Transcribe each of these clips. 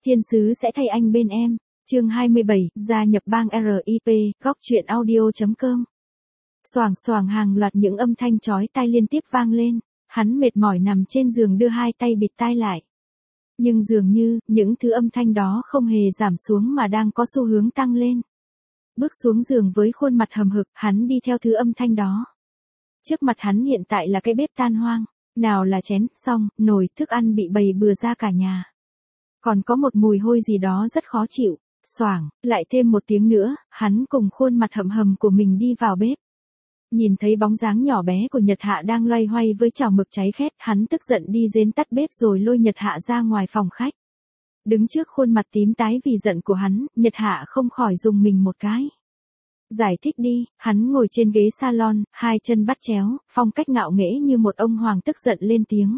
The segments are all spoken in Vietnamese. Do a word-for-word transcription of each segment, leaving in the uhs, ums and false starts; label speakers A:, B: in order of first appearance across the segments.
A: Thiên sứ sẽ thay anh bên em. Chương hai mươi bảy, gia nhập bang rờ i pê, góc truyện audio chấm com. Xoảng xoảng hàng loạt những âm thanh chói tai liên tiếp vang lên, hắn mệt mỏi nằm trên giường đưa hai tay bịt tai lại. Nhưng dường như, những thứ âm thanh đó không hề giảm xuống mà đang có xu hướng tăng lên. Bước xuống giường với khuôn mặt hầm hực, hắn đi theo thứ âm thanh đó. Trước mặt hắn hiện tại là cái bếp tan hoang, nào là chén, xong, nồi, thức ăn bị bày bừa ra cả nhà. Còn có một mùi hôi gì đó rất khó chịu. Xoảng, lại thêm một tiếng nữa, hắn cùng khuôn mặt hậm hầm của mình đi vào bếp. Nhìn thấy bóng dáng nhỏ bé của Nhật Hạ đang loay hoay với chảo mực cháy khét, hắn tức giận đi đến tắt bếp rồi lôi Nhật Hạ ra ngoài phòng khách. Đứng trước khuôn mặt tím tái vì giận của hắn, Nhật Hạ không khỏi rùng mình một cái. Giải thích đi, hắn ngồi trên ghế salon, hai chân bắt chéo, phong cách ngạo nghễ như một ông hoàng tức giận lên tiếng.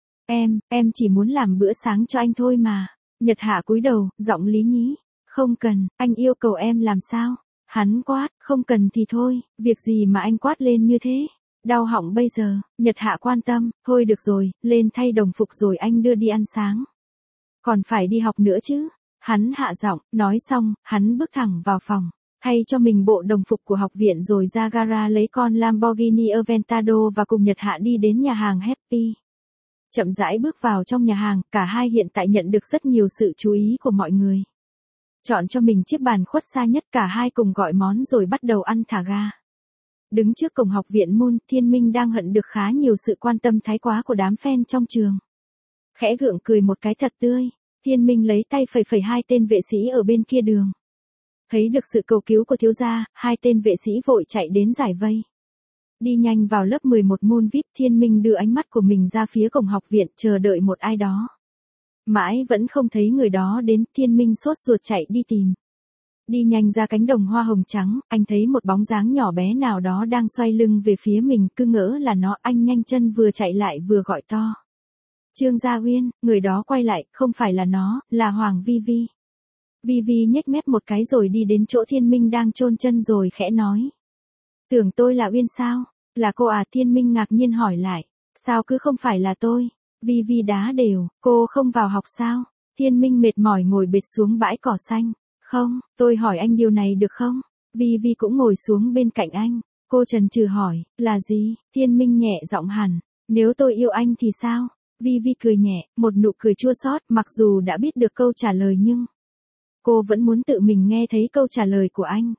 A: Em, em chỉ muốn làm bữa sáng cho anh thôi mà. Nhật Hạ cúi đầu, giọng lý nhí. Không cần, anh yêu cầu em làm sao? Hắn quát, không cần thì thôi, việc gì mà anh quát lên như thế? Đau họng bây giờ, Nhật Hạ quan tâm, thôi được rồi, lên thay đồng phục rồi anh đưa đi ăn sáng. Còn phải đi học nữa chứ? Hắn hạ giọng, nói xong, hắn bước thẳng vào phòng, thay cho mình bộ đồng phục của học viện rồi ra gara lấy con Lamborghini Aventador và cùng Nhật Hạ đi đến nhà hàng Happy. Chậm rãi bước vào trong nhà hàng, cả hai hiện tại nhận được rất nhiều sự chú ý của mọi người. Chọn cho mình chiếc bàn khuất xa nhất, cả hai cùng gọi món rồi bắt đầu ăn thả ga. Đứng trước cổng học viện Moon, Thiên Minh đang hận được khá nhiều sự quan tâm thái quá của đám fan trong trường. Khẽ gượng cười một cái thật tươi, Thiên Minh lấy tay phẩy phẩy hai tên vệ sĩ ở bên kia đường. Thấy được sự cầu cứu của thiếu gia, hai tên vệ sĩ vội chạy đến giải vây. Đi nhanh vào lớp mười một Moon vi ai pi, Thiên Minh đưa ánh mắt của mình ra phía cổng học viện chờ đợi một ai đó. Mãi vẫn không thấy người đó đến, Thiên Minh sốt ruột chạy đi tìm. Đi nhanh ra cánh đồng hoa hồng trắng, anh thấy một bóng dáng nhỏ bé nào đó đang xoay lưng về phía mình, cứ ngỡ là nó, anh nhanh chân vừa chạy lại vừa gọi to. Trương Gia Uyên, người đó quay lại, không phải là nó, là Hoàng Vi Vi. Vi Vi nhếch mép một cái rồi đi đến chỗ Thiên Minh đang chôn chân rồi khẽ nói. Tưởng tôi là Uyên sao? Là cô à? Thiên Minh ngạc nhiên hỏi lại. Sao cứ không phải là tôi? Vi Vi đá đều, cô không vào học sao? Thiên Minh mệt mỏi ngồi bệt xuống bãi cỏ xanh. Không, tôi hỏi anh điều này được không? Vi Vi cũng ngồi xuống bên cạnh anh. Cô chần chừ hỏi, là gì? Thiên Minh nhẹ giọng hẳn. Nếu tôi yêu anh thì sao? Vi Vi cười nhẹ, một nụ cười chua xót, mặc dù đã biết được câu trả lời nhưng cô vẫn muốn tự mình nghe thấy câu trả lời của anh.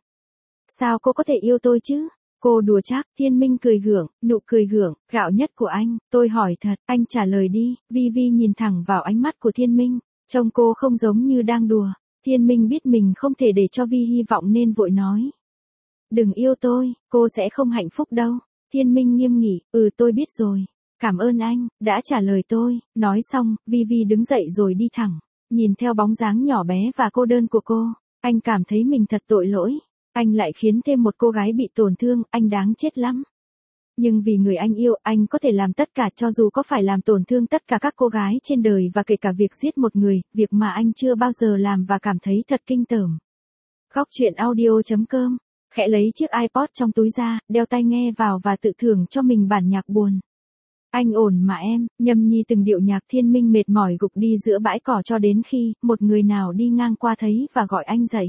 A: Sao cô có thể yêu tôi chứ? Cô đùa chắc. Thiên Minh cười gượng, nụ cười gượng, gạo nhất của anh, tôi hỏi thật, anh trả lời đi. Vi Vi nhìn thẳng vào ánh mắt của Thiên Minh, trông cô không giống như đang đùa. Thiên Minh biết mình không thể để cho Vi hy vọng nên vội nói. Đừng yêu tôi, cô sẽ không hạnh phúc đâu. Thiên Minh nghiêm nghị, ừ tôi biết rồi. Cảm ơn anh, đã trả lời tôi. Nói xong, Vi Vi đứng dậy rồi đi thẳng. Nhìn theo bóng dáng nhỏ bé và cô đơn của cô, anh cảm thấy mình thật tội lỗi. Anh lại khiến thêm một cô gái bị tổn thương, anh đáng chết lắm. Nhưng vì người anh yêu, anh có thể làm tất cả cho dù có phải làm tổn thương tất cả các cô gái trên đời và kể cả việc giết một người, việc mà anh chưa bao giờ làm và cảm thấy thật kinh tởm. Góc truyện audio chấm com, khẽ lấy chiếc iPod trong túi ra, đeo tai nghe vào và tự thưởng cho mình bản nhạc buồn. Anh ổn mà em, nhâm nhi từng điệu nhạc. Thiên Minh mệt mỏi gục đi giữa bãi cỏ cho đến khi một người nào đi ngang qua thấy và gọi anh dậy.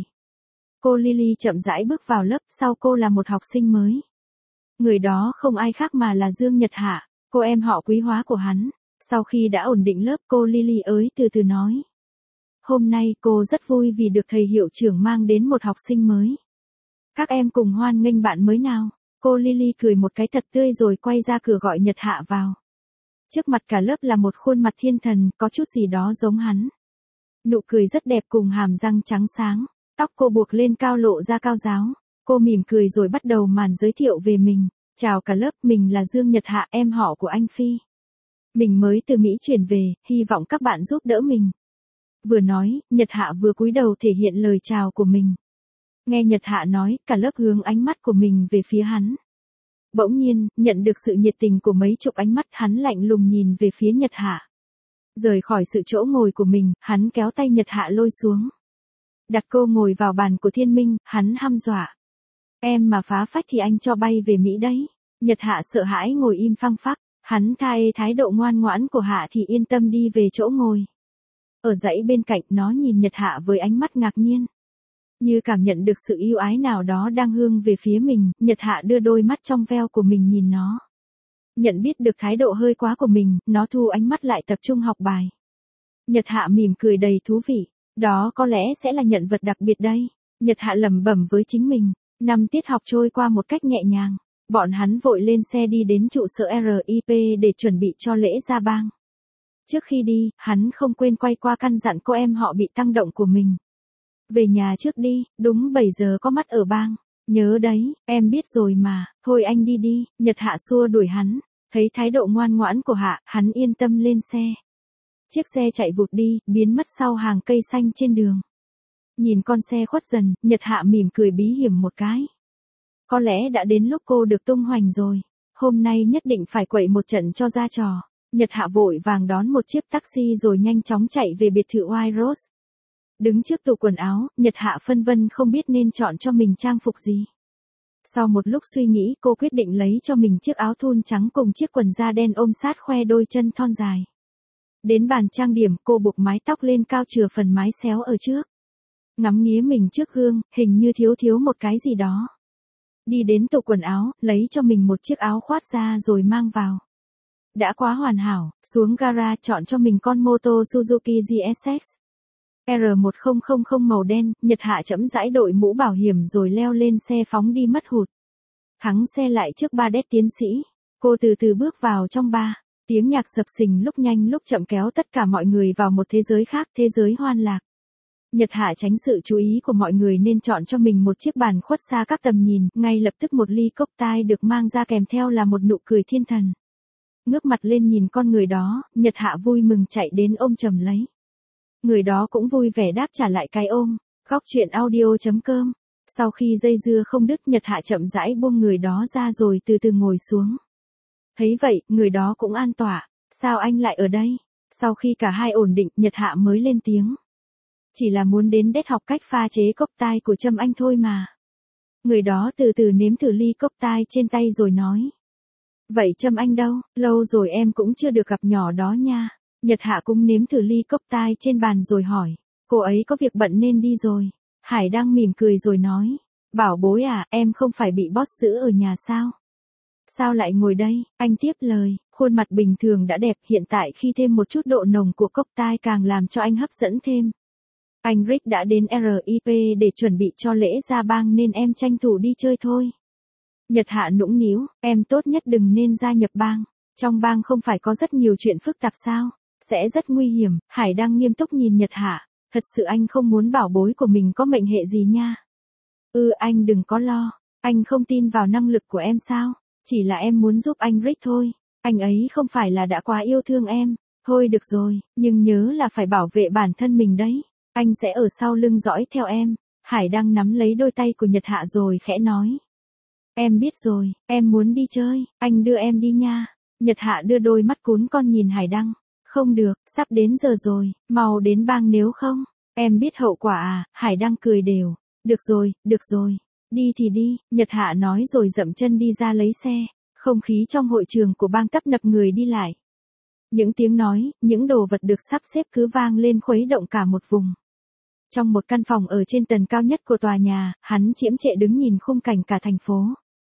A: Cô Lily chậm rãi bước vào lớp, sau cô là một học sinh mới. Người đó không ai khác mà là Dương Nhật Hạ, cô em họ quý hóa của hắn. Sau khi đã ổn định lớp, cô Lily ới từ từ nói. Hôm nay cô rất vui vì được thầy hiệu trưởng mang đến một học sinh mới. Các em cùng hoan nghênh bạn mới nào. Cô Lily cười một cái thật tươi rồi quay ra cửa gọi Nhật Hạ vào. Trước mặt cả lớp là một khuôn mặt thiên thần, có chút gì đó giống hắn. Nụ cười rất đẹp cùng hàm răng trắng sáng. Tóc cô buộc lên cao lộ ra cao ráo. Cô mỉm cười rồi bắt đầu màn giới thiệu về mình. Chào cả lớp, mình là Dương Nhật Hạ, em họ của anh Phi. Mình mới từ Mỹ chuyển về, hy vọng các bạn giúp đỡ mình. Vừa nói, Nhật Hạ vừa cúi đầu thể hiện lời chào của mình. Nghe Nhật Hạ nói, cả lớp hướng ánh mắt của mình về phía hắn. Bỗng nhiên, nhận được sự nhiệt tình của mấy chục ánh mắt, hắn lạnh lùng nhìn về phía Nhật Hạ. Rời khỏi sự chỗ ngồi của mình, hắn kéo tay Nhật Hạ lôi xuống. Đặt cô ngồi vào bàn của Thiên Minh, hắn hăm dọa. Em mà phá phách thì anh cho bay về Mỹ đấy. Nhật Hạ sợ hãi ngồi im phăng phắc, hắn thay thái độ ngoan ngoãn của Hạ thì yên tâm đi về chỗ ngồi. Ở dãy bên cạnh nó nhìn Nhật Hạ với ánh mắt ngạc nhiên. Như cảm nhận được sự yêu ái nào đó đang hướng về phía mình, Nhật Hạ đưa đôi mắt trong veo của mình nhìn nó. Nhận biết được thái độ hơi quá của mình, nó thu ánh mắt lại tập trung học bài. Nhật Hạ mỉm cười đầy thú vị. Đó có lẽ sẽ là nhận vật đặc biệt đây. Nhật Hạ lẩm bẩm với chính mình. Năm tiết học trôi qua một cách nhẹ nhàng. Bọn hắn vội lên xe đi đến trụ sở R I P để chuẩn bị cho lễ ra bang. Trước khi đi, hắn không quên quay qua căn dặn cô em họ bị tăng động của mình. Về nhà trước đi, đúng bảy giờ có mắt ở bang. Nhớ đấy, em biết rồi mà, thôi anh đi đi. Nhật Hạ xua đuổi hắn. Thấy thái độ ngoan ngoãn của Hạ, hắn yên tâm lên xe. Chiếc xe chạy vụt đi, biến mất sau hàng cây xanh trên đường. Nhìn con xe khuất dần, Nhật Hạ mỉm cười bí hiểm một cái. Có lẽ đã đến lúc cô được tung hoành rồi. Hôm nay nhất định phải quậy một trận cho ra trò. Nhật Hạ vội vàng đón một chiếc taxi rồi nhanh chóng chạy về biệt thự White Rose. Đứng trước tủ quần áo, Nhật Hạ phân vân không biết nên chọn cho mình trang phục gì. Sau một lúc suy nghĩ, cô quyết định lấy cho mình chiếc áo thun trắng cùng chiếc quần da đen ôm sát khoe đôi chân thon dài. Đến bàn trang điểm, cô buộc mái tóc lên cao chừa phần mái xéo ở trước. Ngắm nghía mình trước gương, hình như thiếu thiếu một cái gì đó. Đi đến tủ quần áo, lấy cho mình một chiếc áo khoác da rồi mang vào. Đã quá hoàn hảo, xuống gara chọn cho mình con mô tô Suzuki G S X. R một không không không màu đen, Nhật Hạ chậm rãi đội mũ bảo hiểm rồi leo lên xe phóng đi mất hụt. Thắng xe lại trước ba đét tiến sĩ. Cô từ từ bước vào trong bar. Tiếng nhạc sập sình lúc nhanh lúc chậm kéo tất cả mọi người vào một thế giới khác, thế giới hoan lạc. Nhật Hạ tránh sự chú ý của mọi người nên chọn cho mình một chiếc bàn khuất xa các tầm nhìn, ngay lập tức một ly cocktail được mang ra kèm theo là một nụ cười thiên thần. Ngước mặt lên nhìn con người đó, Nhật Hạ vui mừng chạy đến ôm chầm lấy. Người đó cũng vui vẻ đáp trả lại cái ôm. Góc chuyện audio chấm com. Sau khi dây dưa không đứt, Nhật Hạ chậm rãi buông người đó ra rồi từ từ ngồi xuống. Thấy vậy, người đó cũng an tọa. Sao anh lại ở đây? Sau khi cả hai ổn định, Nhật Hạ mới lên tiếng. Chỉ là muốn đến đét học cách pha chế cocktail của Trâm anh thôi mà. Người đó từ từ nếm thử ly cocktail trên tay rồi nói. Vậy Trâm anh đâu? Lâu rồi em cũng chưa được gặp nhỏ đó nha. Nhật Hạ cũng nếm thử ly cocktail trên bàn rồi hỏi. Cô ấy có việc bận nên đi rồi. Hải đang mỉm cười rồi nói. Bảo bối à, em không phải bị boss giữ ở nhà sao? Sao lại ngồi đây? Anh tiếp lời. Khuôn mặt bình thường đã đẹp, hiện tại khi thêm một chút độ nồng của cocktail càng làm cho anh hấp dẫn thêm. Anh Rick đã đến R I P để chuẩn bị cho lễ ra bang nên em tranh thủ đi chơi thôi. Nhật Hạ nũng níu, em tốt nhất đừng nên gia nhập bang. Trong bang không phải có rất nhiều chuyện phức tạp sao? Sẽ rất nguy hiểm. Hải đang nghiêm túc nhìn Nhật Hạ. Thật sự anh không muốn bảo bối của mình có mệnh hệ gì nha. Ừ, anh đừng có lo. Anh không tin vào năng lực của em sao? Chỉ là em muốn giúp anh Rick thôi. Anh ấy không phải là đã quá yêu thương em. Thôi được rồi, nhưng nhớ là phải bảo vệ bản thân mình đấy. Anh sẽ ở sau lưng dõi theo em. Hải đang nắm lấy đôi tay của Nhật Hạ rồi khẽ nói. Em biết rồi, em muốn đi chơi, anh đưa em đi nha. Nhật Hạ đưa đôi mắt cún con nhìn Hải Đăng. Không được, sắp đến giờ rồi, mau đến bang nếu không. Em biết hậu quả à, Hải Đăng cười đều. Được rồi, được rồi. Đi thì đi, Nhật Hạ nói rồi dậm chân đi ra lấy xe. Không khí trong hội trường của bang tấp nập người đi lại. Những tiếng nói, những đồ vật được sắp xếp cứ vang lên khuấy động cả một vùng. Trong một căn phòng ở trên tầng cao nhất của tòa nhà, hắn chiếm trệ đứng nhìn khung cảnh cả thành phố.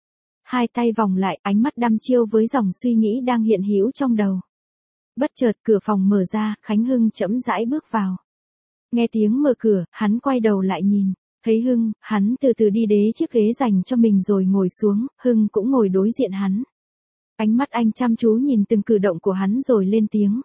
A: Hai tay vòng lại, ánh mắt đăm chiêu với dòng suy nghĩ đang hiện hữu trong đầu. Bất chợt cửa phòng mở ra, Khánh Hưng chậm rãi bước vào. Nghe tiếng mở cửa, hắn quay đầu lại nhìn. Thấy Hưng, hắn từ từ đi đế chiếc ghế dành cho mình rồi ngồi xuống, Hưng cũng ngồi đối diện hắn. Ánh mắt anh chăm chú nhìn từng cử động của hắn rồi lên tiếng.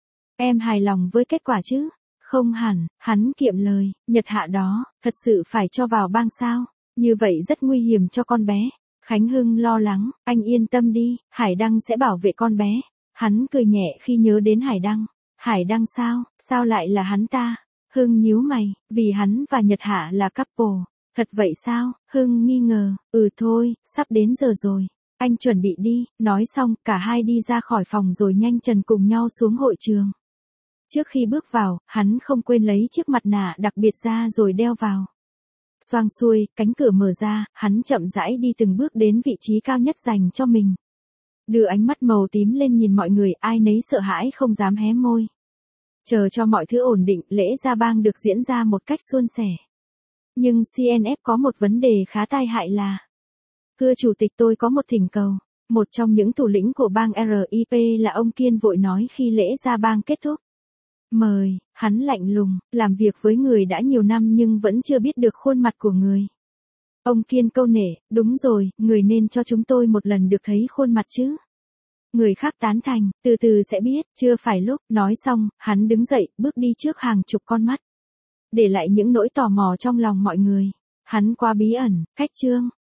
A: Em hài lòng với kết quả chứ? Không hẳn, hắn kiệm lời, Nhật Hạ đó, thật sự phải cho vào bang sao? Như vậy rất nguy hiểm cho con bé. Khánh Hưng lo lắng, anh yên tâm đi, Hải Đăng sẽ bảo vệ con bé. Hắn cười nhẹ khi nhớ đến Hải Đăng. Hải Đăng sao, sao lại là hắn ta? Hưng nhíu mày, vì hắn và Nhật Hạ là couple. Thật vậy sao? Hưng nghi ngờ, ừ thôi, sắp đến giờ rồi. Anh chuẩn bị đi, nói xong, cả hai đi ra khỏi phòng rồi nhanh chân cùng nhau xuống hội trường. Trước khi bước vào, hắn không quên lấy chiếc mặt nạ đặc biệt ra rồi đeo vào. Xoang xuôi, cánh cửa mở ra, hắn chậm rãi đi từng bước đến vị trí cao nhất dành cho mình. Đưa ánh mắt màu tím lên nhìn mọi người, ai nấy sợ hãi không dám hé môi. Chờ cho mọi thứ ổn định, lễ ra bang được diễn ra một cách suôn sẻ. Nhưng xê en ép có một vấn đề khá tai hại là: Thưa chủ tịch, tôi có một thỉnh cầu. Một trong những thủ lĩnh của bang rờ i pê là ông Kiên vội nói khi lễ ra bang kết thúc. Mời, hắn lạnh lùng, làm việc với người đã nhiều năm nhưng vẫn chưa biết được khuôn mặt của người. Ông Kiên câu nệ, đúng rồi, người nên cho chúng tôi một lần được thấy khuôn mặt chứ. Người khác tán thành, từ từ sẽ biết, chưa phải lúc. Nói xong, hắn đứng dậy, bước đi trước hàng chục con mắt. Để lại những nỗi tò mò trong lòng mọi người. Hắn quá bí ẩn, cách chương.